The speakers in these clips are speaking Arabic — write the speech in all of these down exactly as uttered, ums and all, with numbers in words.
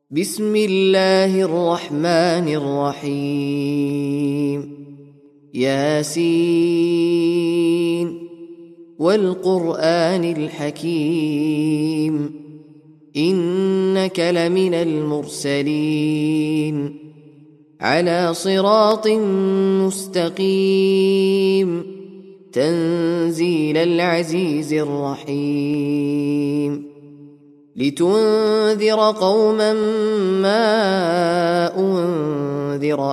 بسم الله الرحمن الرحيم ياسين والقرآن الحكيم إنك لمن المرسلين على صراط مستقيم تنزيل العزيز الرحيم لتنذر قوما ما أنذر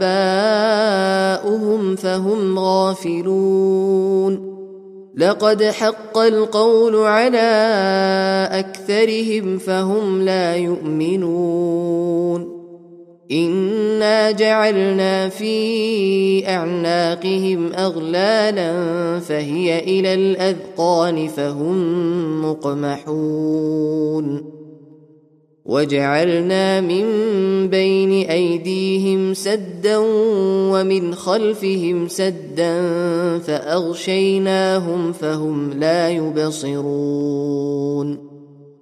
آباؤهم فهم غافلون لقد حق القول على أكثرهم فهم لا يؤمنون إنا جعلنا في أعناقهم أغلالا فهي إلى الأذقان فهم مقمحون وجعلنا من بين أيديهم سدا ومن خلفهم سدا فأغشيناهم فهم لا يبصرون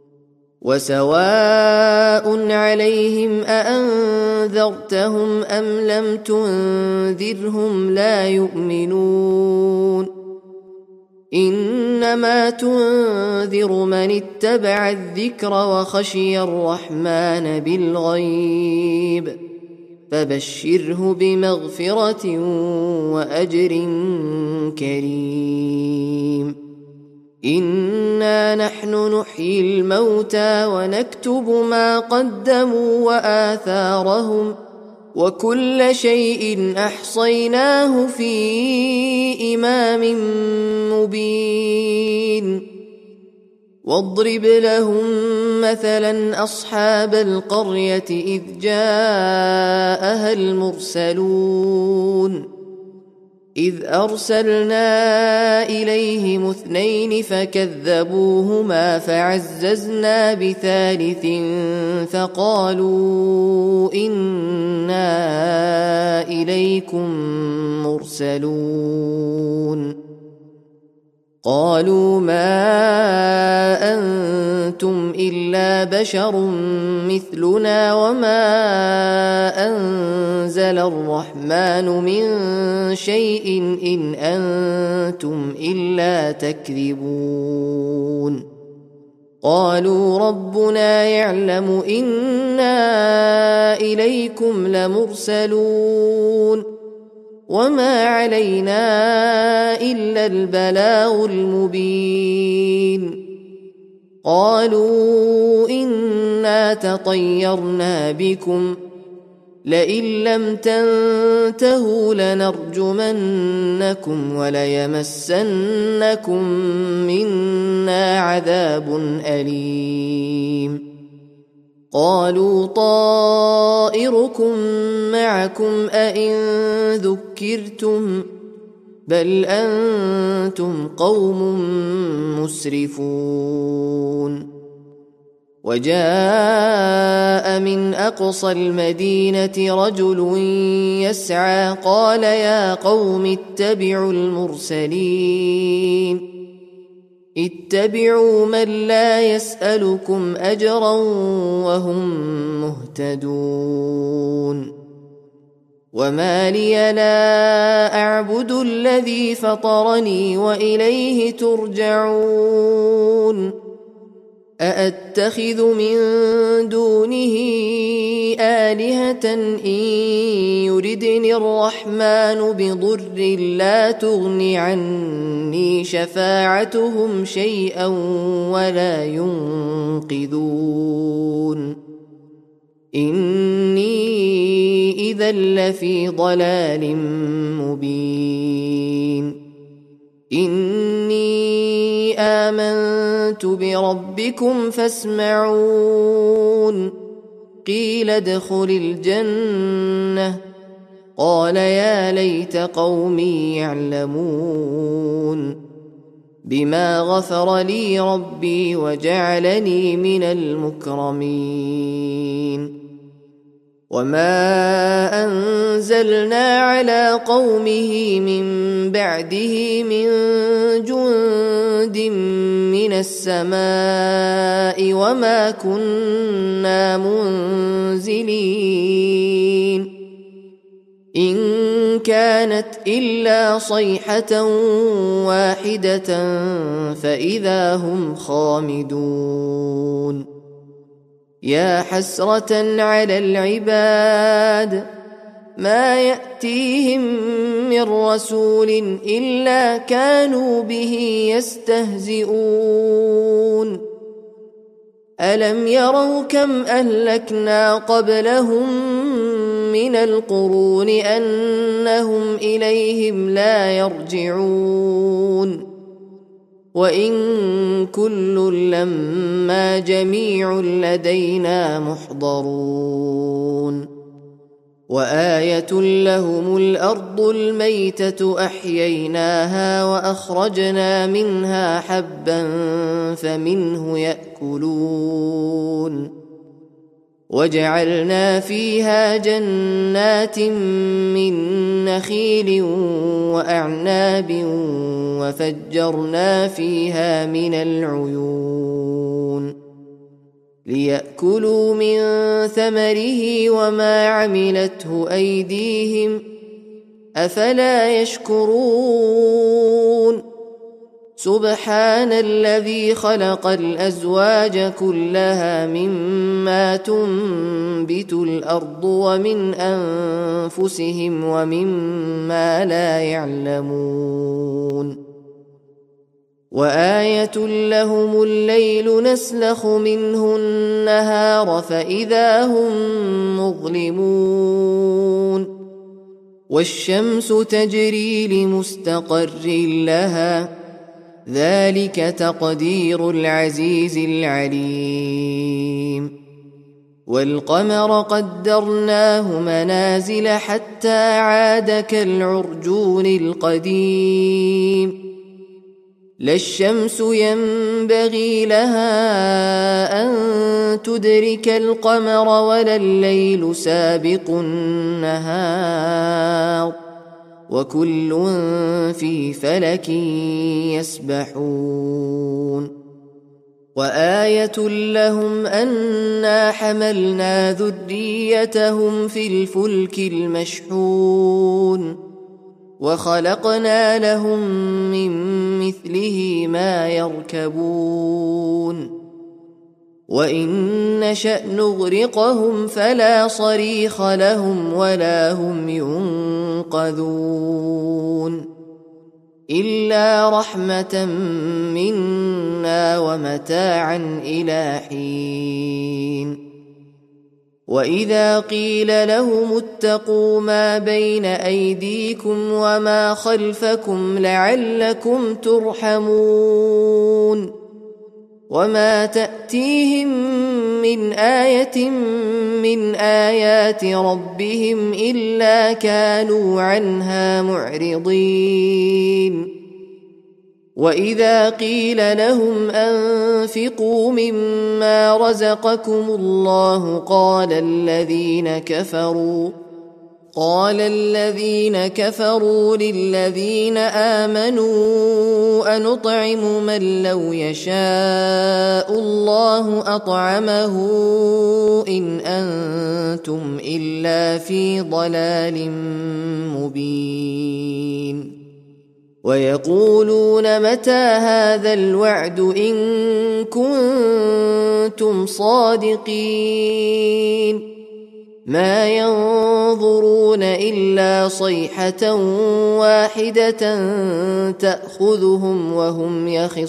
وسواء عليهم أأنذرتهم أم لم تنذرهم لا يؤمنون إنما تنذر من اتبع الذكر وخشي الرحمن بالغيب فبشره بمغفرة وأجر كريم إنا نحن نحيي الموتى ونكتب ما قدموا وآثارهم وكل شيء أحصيناه في إمام مبين واضرب لهم مثلا أصحاب القرية إذ جاءها المرسلون إذ أرسلنا إليهم اثنين فكذبوهما فعززنا بثالث فقالوا إنا إليكم مرسلون قالوا ما أنتم إلا بشر مثلنا وما أنزل الرحمن من شيء إن أنتم إلا تكذبون قالوا ربنا يعلم إنا إليكم لمرسلون وما علينا إلا البلاغ المبين قالوا إنا تطيرنا بكم لئن لم تنتهوا لنرجمنكم وليمسنكم منا عذاب أليم قالوا طائركم معكم أئن ذكرتم بل أنتم قوم مسرفون وجاء من أقصى المدينة رجل يسعى قال يا قوم اتبعوا المرسلين اتبعوا من لا يسألكم أجرا وهم مهتدون وما لي لا أعبد الذي فطرني وإليه ترجعون أأتخذ من دونه آلهة إن يردني الرحمن بضر لا تغن عني شفاعتهم شيئا ولا ينقذون إني إذا لفي ضلال مبين إني آمنت بربكم فاسمعون قيل ادخل الجنة قال يا ليت قومي يعلمون بما غفر لي ربي وجعلني من المكرمين وما أنزلنا على قومه من بعده من جند من من السماء وما كنا منزلين إن كانت إلا صيحة واحدة فإذا هم خامدون يا حسرة على العباد ما يأتيهم من رسول إلا كانوا به يستهزئون ألم يروا كم أهلكنا قبلهم من القرون أنهم إليهم لا يرجعون وإن كل لما جميع لدينا محضرون وآية لهم الأرض الميتة أحييناها وأخرجنا منها حبا فمنه يأكلون وجعلنا فيها جنات من نخيل وأعناب وفجرنا فيها من العيون ليأكلوا من ثمره وما عملته أيديهم أفلا يشكرون سبحان الذي خلق الأزواج كلها مما تنبت الأرض ومن أنفسهم ومما لا يعلمون وآية لهم الليل نسلخ منه النهار فإذا هم مظلمون والشمس تجري لمستقر لها ذلك تقدير العزيز العليم والقمر قدرناه منازل حتى عاد كالعرجون القديم لا الشمس ينبغي لها أن تدرك القمر ولا الليل سابق النهار وكل في فلك يسبحون وآية لهم أنا حملنا ذريتهم في الفلك المشحون وخلقنا لهم من مثله ما يركبون وإن نشأ نغرقهم فلا صريخ لهم ولا هم ينقذون إلا رحمة منا ومتاعا إلى حين وإذا قيل لهم اتقوا ما بين أيديكم وما خلفكم لعلكم ترحمون وما تأتيهم من آية من آيات ربهم إلا كانوا عنها معرضين وإذا قيل لهم أنفقوا مما رزقكم الله قال الذين كفروا قال الذين كفروا للذين آمنوا أنطعم من لو يشاء الله أطعمه إن أنتم إلا في ضلال مبين ويقولون متى هذا الوعد إن كنتم صادقين ما ينظرون إلا صيحة واحدة تأخذهم وهم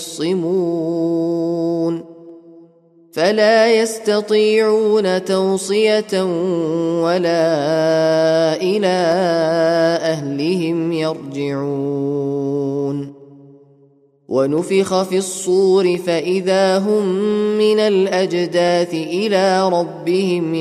يخصمون فلا يستطيعون توصية ولا إلى أهلهم يرجعون ونفخ في الصور فإذا هم من الأجداث إلى ربهم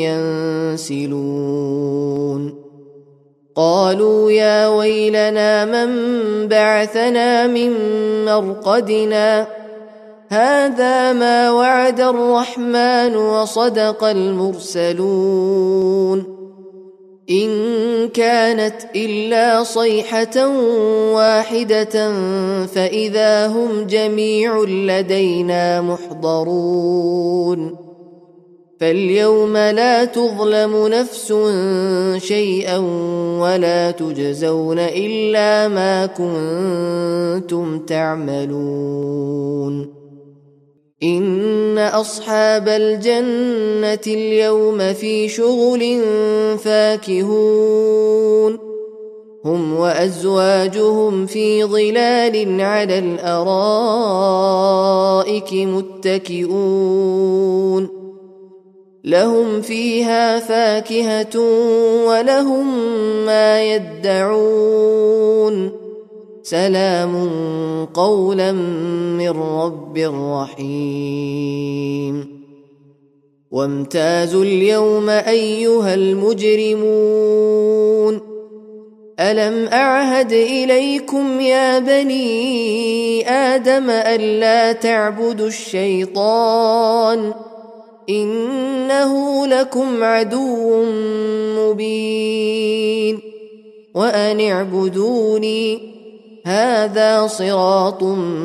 ينسلون قالوا يا ويلنا من بعثنا من مرقدنا هذا ما وعد الرحمن وصدق المرسلون إن كانت إلا صيحة واحدة فإذا هم جميع لدينا محضرون فاليوم لا تظلم نفس شيئا ولا تجزون إلا ما كنتم تعملون إن أصحاب الجنة اليوم في شغل فاكهون هم وأزواجهم في ظلال على الأرائك متكئون لهم فيها فاكهة ولهم ما يدعون سلام قولا من رب رحيم وامتازوا اليوم أيها المجرمون ألم أعهد إليكم يا بني آدم ألا تعبدوا الشيطان إنه لكم عدو مبين وأن اعبدوني هذا صراط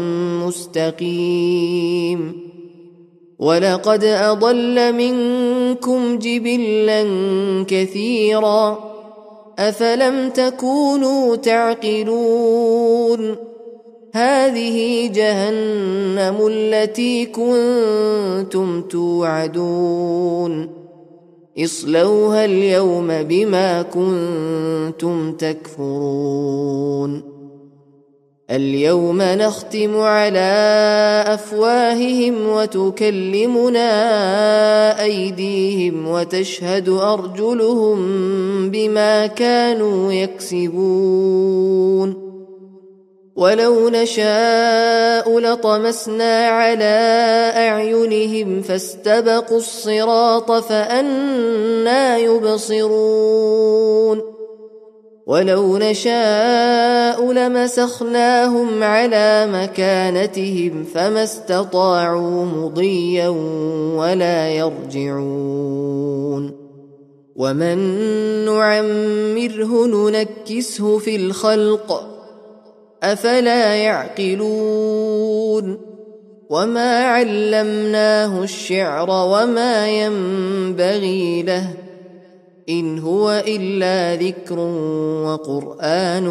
مستقيم ولقد أضل منكم جبلا كثيرا أفلم تكونوا تعقلون هذه جهنم التي كنتم توعدون اصلوها اليوم بما كنتم تكفرون اليوم نختم على أفواههم وتكلمنا أيديهم وتشهد أرجلهم بما كانوا يكسبون ولو نشاء لطمسنا على أعينهم فاستبقوا الصراط فأنى يبصرون ولو نشاء لمسخناهم على مكانتهم فما استطاعوا مضيا ولا يرجعون ومن نعمره ننكسه في الخلق أفلا يعقلون وما علمناه الشعر وما ينبغي له إن هو إلا ذكر وقرآن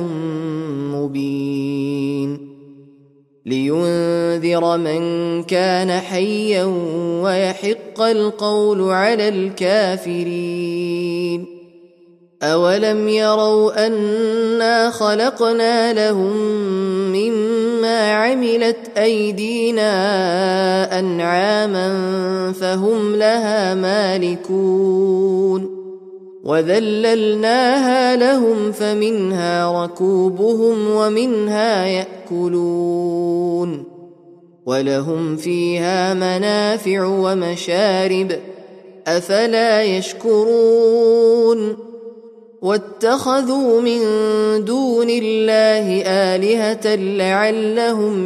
مبين لينذر من كان حيا ويحق القول على الكافرين أولم يروا أنا خلقنا لهم مما عملت أيدينا أنعاما فهم لها مالكون وذللناها لهم فمنها ركوبهم ومنها يأكلون ولهم فيها منافع ومشارب أفلا يشكرون واتخذوا من دون الله آلهة لعلهم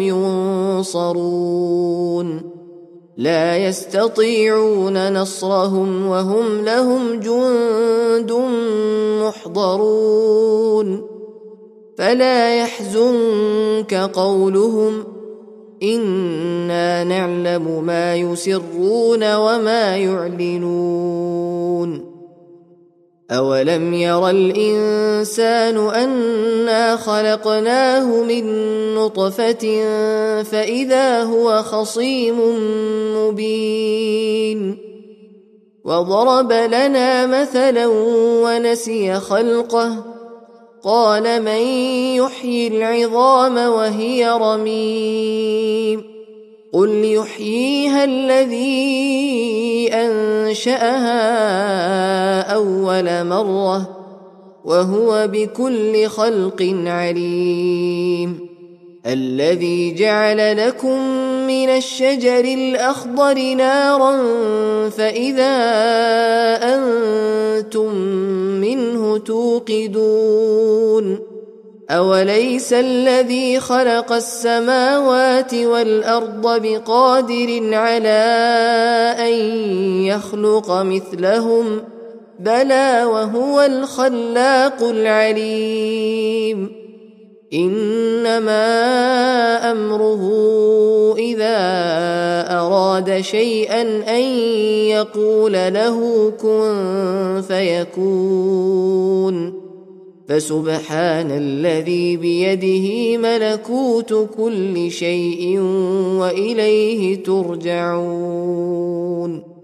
ينصرون لا يستطيعون نصرهم وهم لهم جند محضرون فلا يحزنك قولهم إنا نعلم ما يسرون وما يعلنون أولم ير الإنسان أنا خلقناه من نطفة فإذا هو خصيم مبين وضرب لنا مثلا ونسي خلقه قال من يحيي العظام وهي رميم قل يحييها الذي أنشأها أول مرة وهو بكل خلق عليم الذي جعل لكم من الشجر الأخضر نارا فإذا أنتم منه توقدون أوليس الذي خلق السماوات والأرض بقادر على أن يخلق مثلهم بلى وهو الخلاق العليم إنما أمره إذا أراد شيئا أن يقول له كن فيكون فسبحان الذي بيده ملكوت كل شيء وإليه ترجعون